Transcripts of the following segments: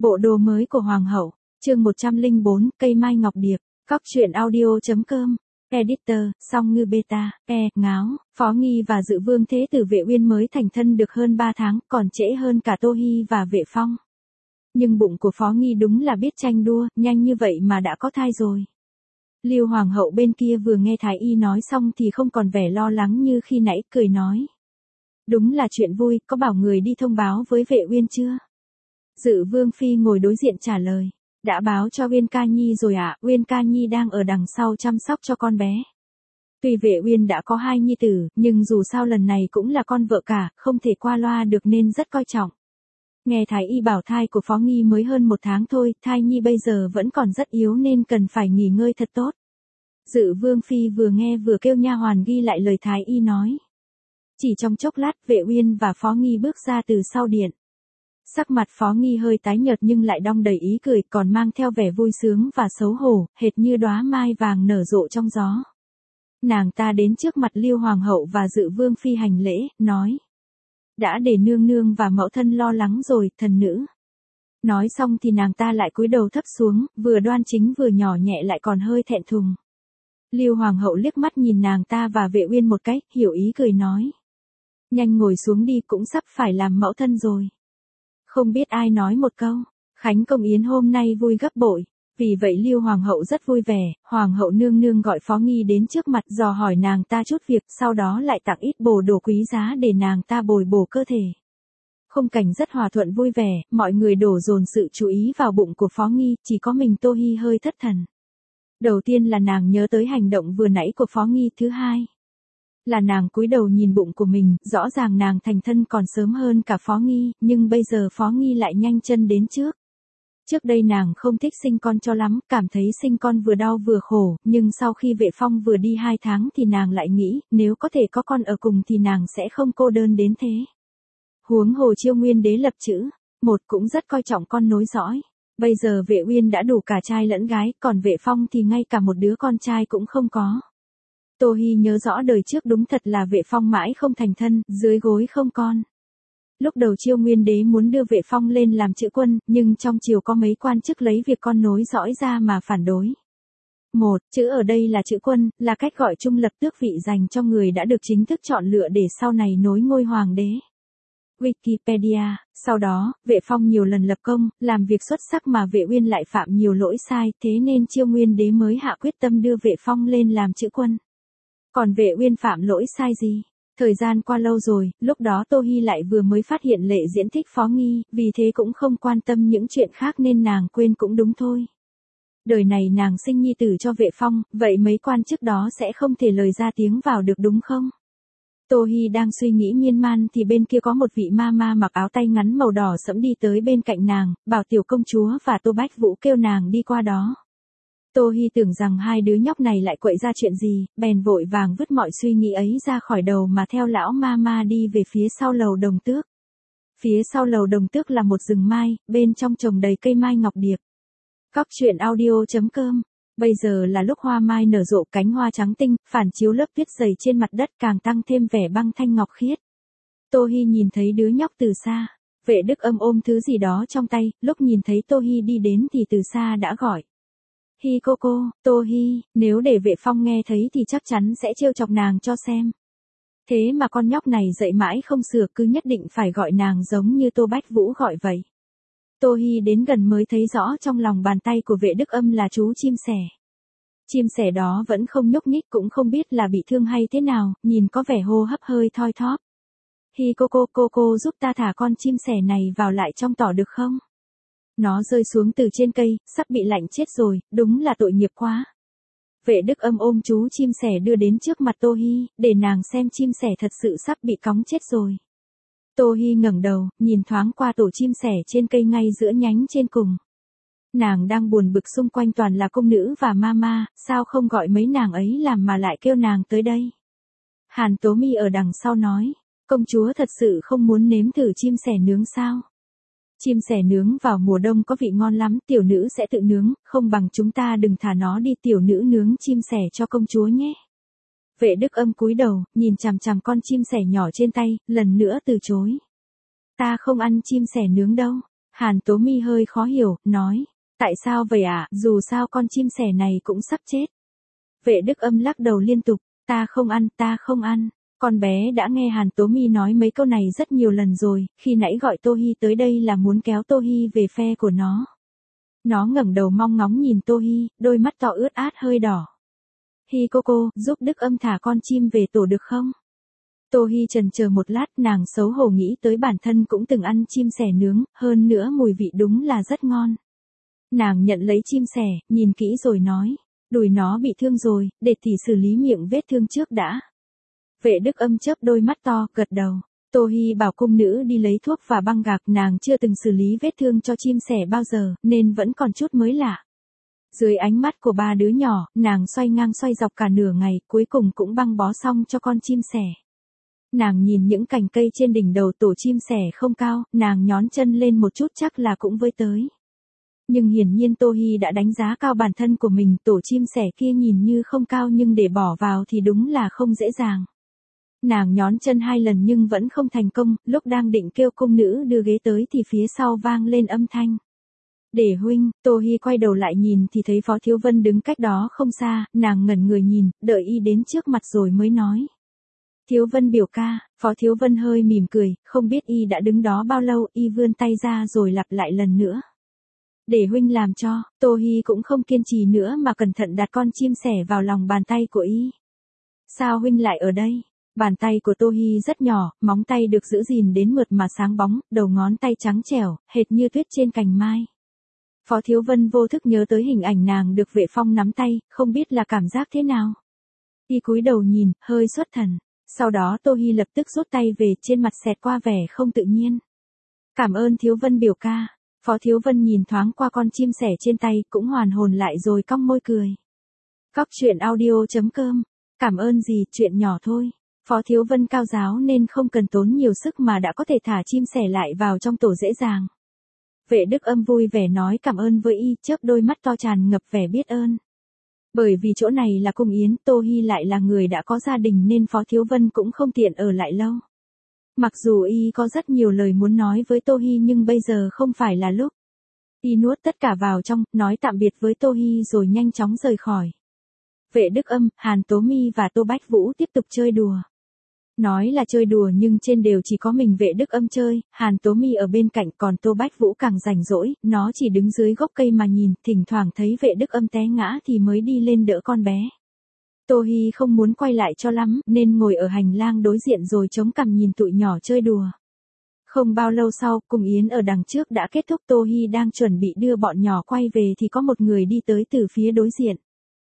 Bộ đồ mới của Hoàng hậu, chương 104, cây mai ngọc điệp, Cóc truyện audio.com, editor, song ngư beta, ngáo, Phó Nghi và Dự Vương Thế Tử Vệ Uyên mới thành thân được hơn 3 tháng, còn trễ hơn cả Tô Hi và Vệ Phong. Nhưng bụng của Phó Nghi đúng là biết tranh đua, nhanh như vậy mà đã có thai rồi. Lưu Hoàng hậu bên kia vừa nghe Thái Y nói xong thì không còn vẻ lo lắng như khi nãy, cười nói. Đúng là chuyện vui, có bảo người đi thông báo với Vệ Uyên chưa? Dự Vương Phi ngồi đối diện trả lời. Đã báo cho Uyên Ca Nhi rồi ạ, Uyên Ca Nhi đang ở đằng sau chăm sóc cho con bé. Tuy Vệ Uyên đã có 2 nhi tử, nhưng dù sao lần này cũng là con vợ cả, không thể qua loa được nên rất coi trọng. Nghe Thái Y bảo thai của Phó Nghi mới hơn 1 tháng thôi, thai nhi bây giờ vẫn còn rất yếu nên cần phải nghỉ ngơi thật tốt. Dự Vương Phi vừa nghe vừa kêu nha hoàn ghi lại lời Thái Y nói. Chỉ trong chốc lát Vệ Uyên và Phó Nghi bước ra từ sau điện. Sắc mặt Phó Nghi hơi tái nhợt nhưng lại đong đầy ý cười, còn mang theo vẻ vui sướng và xấu hổ, hệt như đóa mai vàng nở rộ trong gió. Nàng ta đến trước mặt Lưu Hoàng hậu và Dự Vương Phi hành lễ, nói. Đã để nương nương và mẫu thân lo lắng rồi, thần nữ. Nói xong thì nàng ta lại cúi đầu thấp xuống, vừa đoan chính vừa nhỏ nhẹ lại còn hơi thẹn thùng. Lưu Hoàng hậu liếc mắt nhìn nàng ta và Vệ Uyên một cái, hiểu ý cười nói. Nhanh ngồi xuống đi, cũng sắp phải làm mẫu thân rồi. Không biết ai nói một câu, Khánh Công Yến hôm nay vui gấp bội, vì vậy Lưu Hoàng hậu rất vui vẻ, Hoàng hậu nương nương gọi Phó Nghi đến trước mặt dò hỏi nàng ta chút việc, sau đó lại tặng ít bồ đồ quý giá để nàng ta bồi bổ cơ thể. Khung cảnh rất hòa thuận vui vẻ, mọi người đổ dồn sự chú ý vào bụng của Phó Nghi, chỉ có mình Tô Hi hơi thất thần. Đầu tiên là nàng nhớ tới hành động vừa nãy của Phó Nghi, thứ hai là nàng cúi đầu nhìn bụng của mình, rõ ràng nàng thành thân còn sớm hơn cả Phó Nghi, nhưng bây giờ Phó Nghi lại nhanh chân đến trước. Trước đây nàng không thích sinh con cho lắm, cảm thấy sinh con vừa đau vừa khổ, nhưng sau khi Vệ Phong vừa đi 2 tháng thì nàng lại nghĩ, nếu có thể có con ở cùng thì nàng sẽ không cô đơn đến thế. Huống hồ Chiêu Nguyên Đế lập chữ, một cũng rất coi trọng con nối dõi. Bây giờ Vệ Uyên đã đủ cả trai lẫn gái, còn Vệ Phong thì ngay cả một đứa con trai cũng không có. Tô Hi nhớ rõ đời trước đúng thật là Vệ Phong mãi không thành thân, dưới gối không con. Lúc đầu Chiêu Nguyên Đế muốn đưa Vệ Phong lên làm chữ quân, nhưng trong triều có mấy quan chức lấy việc con nối dõi ra mà phản đối. Một, chữ ở đây là chữ quân, là cách gọi trung lập tước vị dành cho người đã được chính thức chọn lựa để sau này nối ngôi hoàng đế. Wikipedia, sau đó, Vệ Phong nhiều lần lập công, làm việc xuất sắc mà Vệ Uyên lại phạm nhiều lỗi sai, thế nên Chiêu Nguyên Đế mới hạ quyết tâm đưa Vệ Phong lên làm chữ quân. Còn Vệ Uyên phạm lỗi sai gì? Thời gian qua lâu rồi, lúc đó Tô Hi lại vừa mới phát hiện Lệ Diễn thích Phó Nghi, vì thế cũng không quan tâm những chuyện khác nên nàng quên cũng đúng thôi. Đời này nàng sinh nhi tử cho Vệ Phong, vậy mấy quan chức đó sẽ không thể lời ra tiếng vào được đúng không? Tô Hi đang suy nghĩ miên man thì bên kia có một vị ma ma mặc áo tay ngắn màu đỏ sẫm đi tới bên cạnh nàng, bảo Tiểu công chúa và Tô Bách Vũ kêu nàng đi qua đó. Tô Hi tưởng rằng hai đứa nhóc này lại quậy ra chuyện gì, bèn vội vàng vứt mọi suy nghĩ ấy ra khỏi đầu mà theo lão ma ma đi về phía sau lầu Đồng Tước. Phía sau lầu Đồng Tước là một rừng mai, bên trong trồng đầy cây mai ngọc điệp. Cóc truyện audio.com. Bây giờ là lúc hoa mai nở rộ, cánh hoa trắng tinh, phản chiếu lớp tuyết dày trên mặt đất càng tăng thêm vẻ băng thanh ngọc khiết. Tô Hi nhìn thấy đứa nhóc từ xa. Vệ Đức Âm ôm thứ gì đó trong tay, lúc nhìn thấy Tô Hi đi đến thì từ xa đã gọi. Hi cô, Tô Hi, nếu để Vệ Phong nghe thấy thì chắc chắn sẽ trêu chọc nàng cho xem. Thế mà con nhóc này dậy mãi không sửa, cứ nhất định phải gọi nàng giống như Tô Bách Vũ gọi vậy. Tô Hi đến gần mới thấy rõ trong lòng bàn tay của Vệ Đức Âm là chú chim sẻ. Chim sẻ đó vẫn không nhúc nhích, cũng không biết là bị thương hay thế nào, nhìn có vẻ hô hấp hơi thoi thóp. Hi cô giúp ta thả con chim sẻ này vào lại trong tỏ được không? Nó rơi xuống từ trên cây, sắp bị lạnh chết rồi, đúng là tội nghiệp quá. Vệ Đức Âm ôm chú chim sẻ đưa đến trước mặt Tô Hi, để nàng xem chim sẻ thật sự sắp bị cóng chết rồi. Tô Hi ngẩng đầu, nhìn thoáng qua tổ chim sẻ trên cây ngay giữa nhánh trên cùng. Nàng đang buồn bực, xung quanh toàn là công nữ và mama, sao không gọi mấy nàng ấy làm mà lại kêu nàng tới đây. Hàn Tố Mi ở đằng sau nói, công chúa thật sự không muốn nếm thử chim sẻ nướng sao? Chim sẻ nướng vào mùa đông có vị ngon lắm, tiểu nữ sẽ tự nướng, không bằng chúng ta đừng thả nó đi, tiểu nữ nướng chim sẻ cho công chúa nhé. Vệ Đức Âm cúi đầu, nhìn chằm chằm con chim sẻ nhỏ trên tay, lần nữa từ chối. Ta không ăn chim sẻ nướng đâu. Hàn Tố Mi hơi khó hiểu, nói, tại sao vậy ạ, dù sao con chim sẻ này cũng sắp chết. Vệ Đức Âm lắc đầu liên tục, ta không ăn, ta không ăn. Con bé đã nghe Hàn Tố Mi nói mấy câu này rất nhiều lần rồi, khi nãy gọi Tô Hi tới đây là muốn kéo Tô Hi về phe của nó. Nó ngẩng đầu mong ngóng nhìn Tô Hi, đôi mắt to ướt át hơi đỏ. Hi cô, giúp Đức Âm thả con chim về tổ được không? Tô Hi chần chờ một lát, nàng xấu hổ nghĩ tới bản thân cũng từng ăn chim sẻ nướng, hơn nữa mùi vị đúng là rất ngon. Nàng nhận lấy chim sẻ, nhìn kỹ rồi nói, đùi nó bị thương rồi, để tỷ xử lý miệng vết thương trước đã. Vệ Đức Âm chớp đôi mắt to, gật đầu. Tô Hi bảo cung nữ đi lấy thuốc và băng gạc, nàng chưa từng xử lý vết thương cho chim sẻ bao giờ, nên vẫn còn chút mới lạ. Dưới ánh mắt của ba đứa nhỏ, nàng xoay ngang xoay dọc cả nửa ngày, cuối cùng cũng băng bó xong cho con chim sẻ. Nàng nhìn những cành cây trên đỉnh đầu tổ chim sẻ không cao, nàng nhón chân lên một chút chắc là cũng với tới. Nhưng hiển nhiên Tô Hi đã đánh giá cao bản thân của mình, tổ chim sẻ kia nhìn như không cao nhưng để bỏ vào thì đúng là không dễ dàng. Nàng nhón chân 2 lần nhưng vẫn không thành công, lúc đang định kêu cung nữ đưa ghế tới thì phía sau vang lên âm thanh. Để huynh, Tô Hi quay đầu lại nhìn thì thấy Phó Thiếu Vân đứng cách đó không xa, nàng ngẩn người nhìn, đợi y đến trước mặt rồi mới nói. Thiếu Vân biểu ca, Phó Thiếu Vân hơi mỉm cười, không biết y đã đứng đó bao lâu, y vươn tay ra rồi lặp lại lần nữa. Để huynh làm cho, Tô Hi cũng không kiên trì nữa mà cẩn thận đặt con chim sẻ vào lòng bàn tay của y. Sao huynh lại ở đây? Bàn tay của Tô Hi rất nhỏ, móng tay được giữ gìn đến mượt mà sáng bóng, đầu ngón tay trắng trẻo, hệt như tuyết trên cành mai. Phó Thiếu Vân vô thức nhớ tới hình ảnh nàng được Vệ Phong nắm tay, không biết là cảm giác thế nào. Y cúi đầu nhìn, hơi xuất thần. Sau đó Tô Hi lập tức rút tay về, trên mặt xẹt qua vẻ không tự nhiên. Cảm ơn Thiếu Vân biểu ca. Phó Thiếu Vân nhìn thoáng qua con chim sẻ trên tay, cũng hoàn hồn lại rồi cong môi cười. Cóc truyện audio.com. Cảm ơn gì, chuyện nhỏ thôi. Phó Thiếu Vân cao giáo nên không cần tốn nhiều sức mà đã có thể thả chim sẻ lại vào trong tổ dễ dàng. Vệ Đức Âm vui vẻ nói cảm ơn với y, chớp đôi mắt to tràn ngập vẻ biết ơn. Bởi vì chỗ này là cung yến, Tô Hi lại là người đã có gia đình nên Phó Thiếu Vân cũng không tiện ở lại lâu. Mặc dù y có rất nhiều lời muốn nói với Tô Hi nhưng bây giờ không phải là lúc. Y nuốt tất cả vào trong, nói tạm biệt với Tô Hi rồi nhanh chóng rời khỏi. Vệ Đức Âm, Hàn Tố Mi và Tô Bách Vũ tiếp tục chơi đùa. Nói là chơi đùa nhưng trên đều chỉ có mình Vệ Đức Âm chơi, Hàn Tố Mi ở bên cạnh, còn Tô Bách Vũ càng rảnh rỗi, nó chỉ đứng dưới gốc cây mà nhìn, thỉnh thoảng thấy Vệ Đức Âm té ngã thì mới đi lên đỡ con bé. Tô Hi không muốn quay lại cho lắm, nên ngồi ở hành lang đối diện rồi chống cằm nhìn tụi nhỏ chơi đùa. Không bao lâu sau, cung yến ở đằng trước đã kết thúc, Tô Hi đang chuẩn bị đưa bọn nhỏ quay về thì có một người đi tới từ phía đối diện.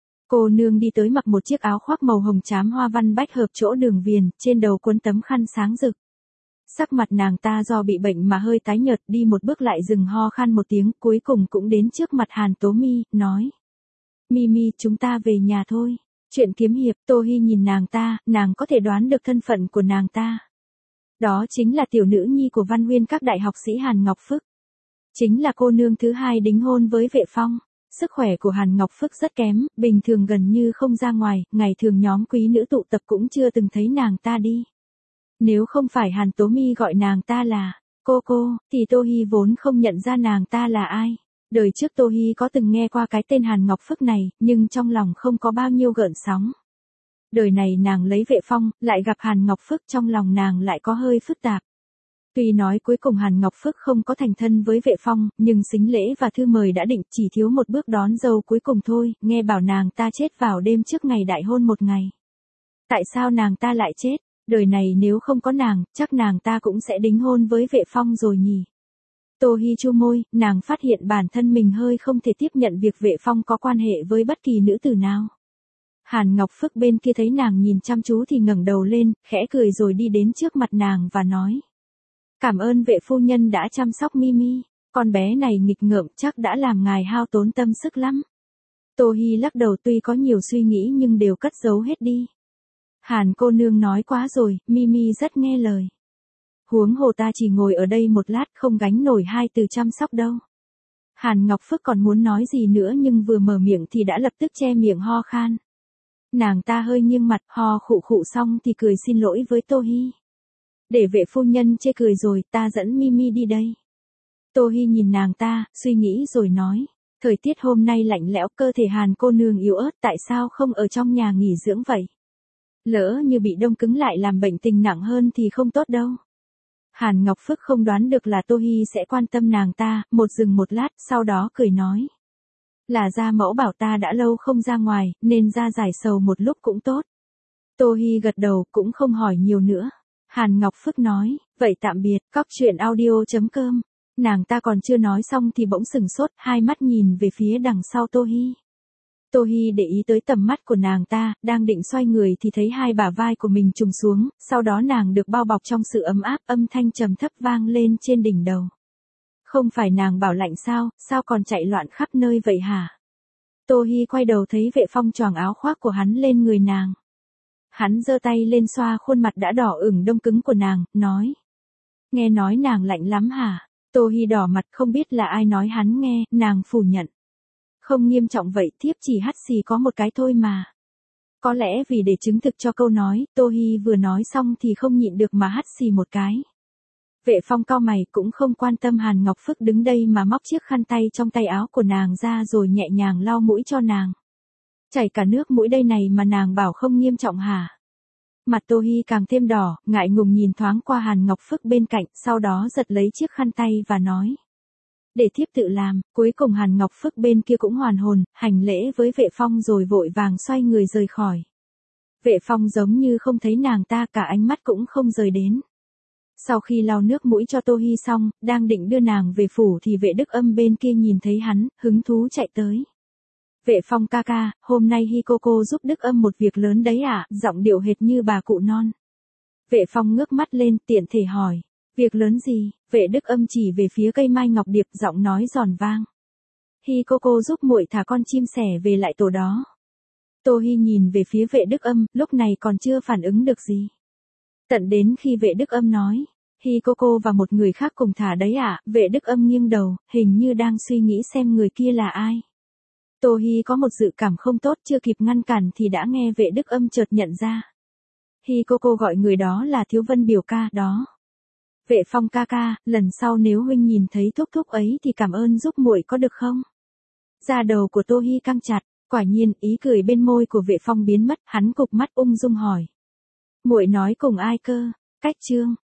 Cô nương đi tới mặc một chiếc áo khoác màu hồng chám hoa văn bách hợp chỗ đường viền, trên đầu quấn tấm khăn sáng rực. Sắc mặt nàng ta do bị bệnh mà hơi tái nhợt, đi một bước lại dừng ho khan một tiếng, cuối cùng cũng đến trước mặt Hàn Tố Mi, nói. Mimi, chúng ta về nhà thôi. Chuyện kiếm hiệp. Tô Hi nhìn nàng ta, nàng có thể đoán được thân phận của nàng ta. Đó chính là tiểu nữ nhi của văn nguyên các đại học sĩ Hàn Ngọc Phức. Chính là cô nương thứ hai đính hôn với Vệ Phong. Sức khỏe của Hàn Ngọc Phức rất kém, bình thường gần như không ra ngoài, ngày thường nhóm quý nữ tụ tập cũng chưa từng thấy nàng ta đi. Nếu không phải Hàn Tố Mi gọi nàng ta là cô, thì Tô Hi vốn không nhận ra nàng ta là ai. Đời trước Tô Hi có từng nghe qua cái tên Hàn Ngọc Phức này, nhưng trong lòng không có bao nhiêu gợn sóng. Đời này nàng lấy Vệ Phong, lại gặp Hàn Ngọc Phức, trong lòng nàng lại có hơi phức tạp. Tuy nói cuối cùng Hàn Ngọc Phức không có thành thân với Vệ Phong, nhưng sính lễ và thư mời đã định, chỉ thiếu một bước đón dâu cuối cùng thôi, nghe bảo nàng ta chết vào đêm trước ngày đại hôn một ngày. Tại sao nàng ta lại chết? Đời này nếu không có nàng, chắc nàng ta cũng sẽ đính hôn với Vệ Phong rồi nhỉ. Tô Hi chu môi, nàng phát hiện bản thân mình hơi không thể tiếp nhận việc Vệ Phong có quan hệ với bất kỳ nữ tử nào. Hàn Ngọc Phức bên kia thấy nàng nhìn chăm chú thì ngẩng đầu lên, khẽ cười rồi đi đến trước mặt nàng và nói. Cảm ơn Vệ phu nhân đã chăm sóc Mimi, con bé này nghịch ngợm chắc đã làm ngài hao tốn tâm sức lắm. Tô Hi lắc đầu, tuy có nhiều suy nghĩ nhưng đều cất giấu hết đi. Hàn cô nương nói quá rồi, Mimi rất nghe lời. Huống hồ ta chỉ ngồi ở đây một lát không gánh nổi 2 từ chăm sóc đâu. Hàn Ngọc Phức còn muốn nói gì nữa nhưng vừa mở miệng thì đã lập tức che miệng ho khan. Nàng ta hơi nghiêng mặt, ho khụ khụ xong thì cười xin lỗi với Tô Hi. Để Vệ phu nhân chê cười rồi, ta dẫn Mimi đi đây. Tô Hi nhìn nàng ta, suy nghĩ rồi nói. Thời tiết hôm nay lạnh lẽo, cơ thể Hàn cô nương yếu ớt, tại sao không ở trong nhà nghỉ dưỡng vậy? Lỡ như bị đông cứng lại làm bệnh tình nặng hơn thì không tốt đâu. Hàn Ngọc Phước không đoán được là Tô Hi sẽ quan tâm nàng ta, dừng một lát, sau đó cười nói. Là gia mẫu bảo ta đã lâu không ra ngoài, nên ra giải sầu một lúc cũng tốt. Tô Hi gật đầu, cũng không hỏi nhiều nữa. Hàn Ngọc Phước nói, vậy tạm biệt, cóc truyện audio.com. Nàng ta còn chưa nói xong thì bỗng sừng sốt, hai mắt nhìn về phía đằng sau Tô Hi. Tô Hi để ý tới tầm mắt của nàng ta, đang định xoay người thì thấy hai bả vai của mình trùng xuống, sau đó nàng được bao bọc trong sự ấm áp, âm thanh trầm thấp vang lên trên đỉnh đầu. Không phải nàng bảo lạnh sao còn chạy loạn khắp nơi vậy hả? Tô Hi quay đầu thấy Vệ Phong choàng áo khoác của hắn lên người nàng. Hắn giơ tay lên xoa khuôn mặt đã đỏ ửng đông cứng của nàng, nói. Nghe nói nàng lạnh lắm hả? Tô Hi đỏ mặt không biết là ai nói hắn nghe, nàng phủ nhận. Không nghiêm trọng vậy, thiếp chỉ hắt xì có một cái thôi mà. Có lẽ vì để chứng thực cho câu nói, Tô Hi vừa nói xong thì không nhịn được mà hắt xì một cái. Vệ Phong cau mày cũng không quan tâm Hàn Ngọc Phước đứng đây mà móc chiếc khăn tay trong tay áo của nàng ra rồi nhẹ nhàng lau mũi cho nàng. Chảy cả nước mũi đây này mà nàng bảo không nghiêm trọng hả? Mặt Tô Hi càng thêm đỏ, ngại ngùng nhìn thoáng qua Hàn Ngọc Phước bên cạnh, sau đó giật lấy chiếc khăn tay và nói. Để thiếp tự làm, cuối cùng Hàn Ngọc Phước bên kia cũng hoàn hồn, hành lễ với Vệ Phong rồi vội vàng xoay người rời khỏi. Vệ Phong giống như không thấy nàng ta, cả ánh mắt cũng không rời đến. Sau khi lau nước mũi cho Tô Hi xong, đang định đưa nàng về phủ thì Vệ Đức Âm bên kia nhìn thấy hắn, hứng thú chạy tới. Vệ Phong ca ca, hôm nay Hi cô giúp Đức Âm một việc lớn đấy à, giọng điệu hệt như bà cụ non. Vệ Phong ngước mắt lên, tiện thể hỏi, việc lớn gì? Vệ Đức Âm chỉ về phía cây mai ngọc điệp, giọng nói giòn vang. Hi cô giúp muội thả con chim sẻ về lại tổ đó. Tô Hi nhìn về phía Vệ Đức Âm, lúc này còn chưa phản ứng được gì. Tận đến khi Vệ Đức Âm nói, Hi cô và một người khác cùng thả đấy à, Vệ Đức Âm nghiêng đầu, hình như đang suy nghĩ xem người kia là ai. Tô Hi có một dự cảm không tốt, chưa kịp ngăn cản thì đã nghe Vệ Đức Âm chợt nhận ra. Hi cô gọi người đó là Thiếu Vân biểu ca đó. Vệ Phong ca ca, lần sau nếu huynh nhìn thấy thúc ấy thì cảm ơn giúp muội có được không? Da đầu của Tô Hi căng chặt, quả nhiên ý cười bên môi của Vệ Phong biến mất, hắn cụp mắt ung dung hỏi. Muội nói cùng ai cơ? Cách Trương.